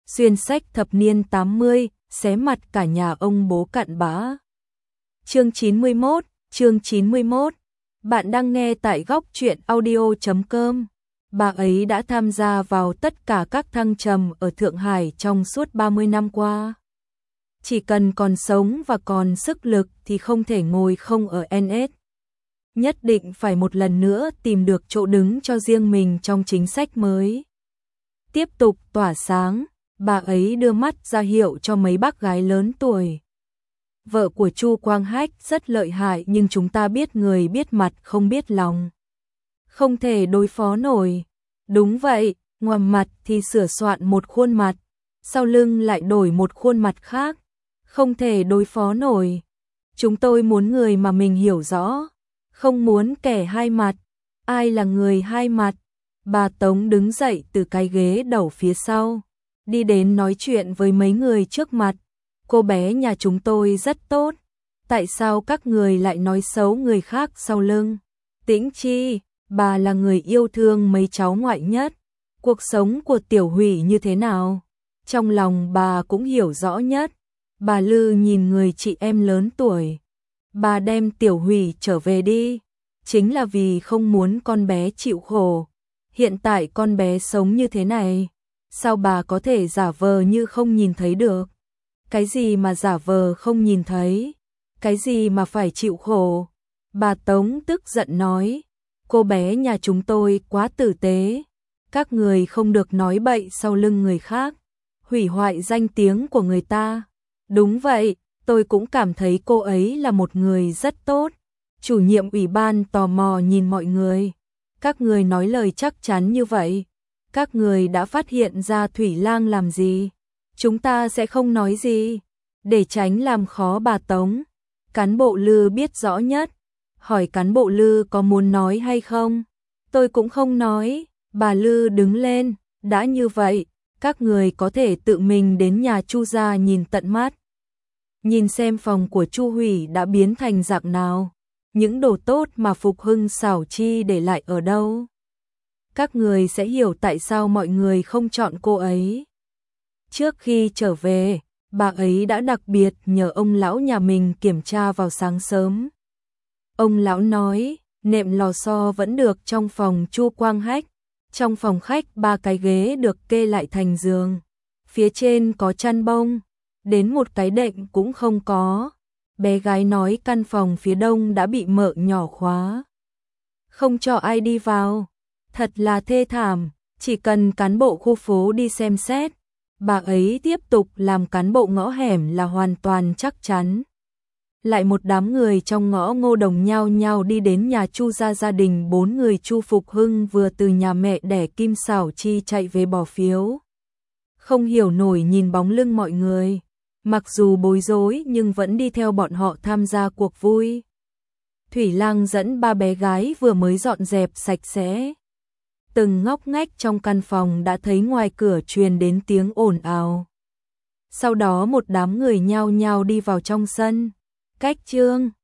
xuyên sách thập niên 80, xé mặt cả nhà ông bố cặn bã. Chương 91. Bạn đang nghe tại góc truyện audio.com. Bà ấy đã tham gia vào tất cả các thăng trầm ở Thượng Hải trong suốt 30 năm qua. Chỉ cần còn sống và còn sức lực thì không thể ngồi không ở NS. Nhất định phải một lần nữa tìm được chỗ đứng cho riêng mình trong chính sách mới. Tiếp tục tỏa sáng, bà ấy đưa mắt ra hiệu cho mấy bác gái lớn tuổi. Vợ của Chu Quang Hách rất lợi hại nhưng chúng ta biết người biết mặt không biết lòng. Không thể đối phó nổi. Đúng vậy, ngoài mặt thì sửa soạn một khuôn mặt, sau lưng lại đổi một khuôn mặt khác. Không thể đối phó nổi. Chúng tôi muốn người mà mình hiểu rõ, không muốn kẻ hai mặt. Ai là người hai mặt? Bà Tống đứng dậy từ cái ghế đầu phía sau, đi đến nói chuyện với mấy người trước mặt. Cô bé nhà chúng tôi rất tốt, tại sao các người lại nói xấu người khác sau lưng? Tĩnh Chi, bà là người yêu thương mấy cháu ngoại nhất. Cuộc sống của Tiểu Hủy như thế nào? Trong lòng bà cũng hiểu rõ nhất. Bà Lư nhìn người chị em lớn tuổi. Bà đem Tiểu Hủy trở về đi, chính là vì không muốn con bé chịu khổ. Hiện tại con bé sống như thế này, sao bà có thể giả vờ như không nhìn thấy được? Cái gì mà giả vờ không nhìn thấy? Cái gì mà phải chịu khổ? Bà Tống tức giận nói, cô bé nhà chúng tôi quá tử tế. Các người không được nói bậy sau lưng người khác, hủy hoại danh tiếng của người ta. Đúng vậy, tôi cũng cảm thấy cô ấy là một người rất tốt. Chủ nhiệm ủy ban tò mò nhìn mọi người. Các người nói lời chắc chắn như vậy, các người đã phát hiện ra Thủy Lang làm gì? Chúng ta sẽ không nói gì, để tránh làm khó bà Tống. Cán bộ Lư biết rõ nhất, hỏi cán bộ Lư có muốn nói hay không? Tôi cũng không nói. Bà Lư đứng lên, đã như vậy, các người có thể tự mình đến nhà Chu gia nhìn tận mắt. Nhìn xem phòng của Chu Hủy đã biến thành dạng nào, những đồ tốt mà Phục Hưng Xảo Chi để lại ở đâu. Các người sẽ hiểu tại sao mọi người không chọn cô ấy. Trước khi trở về, bà ấy đã đặc biệt nhờ ông lão nhà mình kiểm tra vào sáng sớm. Ông lão nói, nệm lò xo vẫn được trong phòng Chu Quang Hách. Trong phòng khách 3 cái ghế được kê lại thành giường. Phía trên có chăn bông, đến một cái đệm cũng không có. Bé gái nói căn phòng phía đông đã bị mợ nhỏ khóa, không cho ai đi vào. Thật là thê thảm, chỉ cần cán bộ khu phố đi xem xét, bà ấy tiếp tục làm cán bộ ngõ hẻm là hoàn toàn chắc chắn. Lại một đám người trong ngõ Ngô Đồng nhao nhao đi đến nhà Chu gia đình 4 người Chu Phục Hưng vừa từ nhà mẹ đẻ Kim Xảo Chi chạy về bỏ phiếu. Không hiểu nổi nhìn bóng lưng mọi người, mặc dù bối rối nhưng vẫn đi theo bọn họ tham gia cuộc vui. Thủy Lang dẫn 3 bé gái vừa mới dọn dẹp sạch sẽ. Từng ngóc ngách trong căn phòng đã thấy ngoài cửa truyền đến tiếng ồn ào. Sau đó một đám người nhao nhao đi vào trong sân. Cách Trương,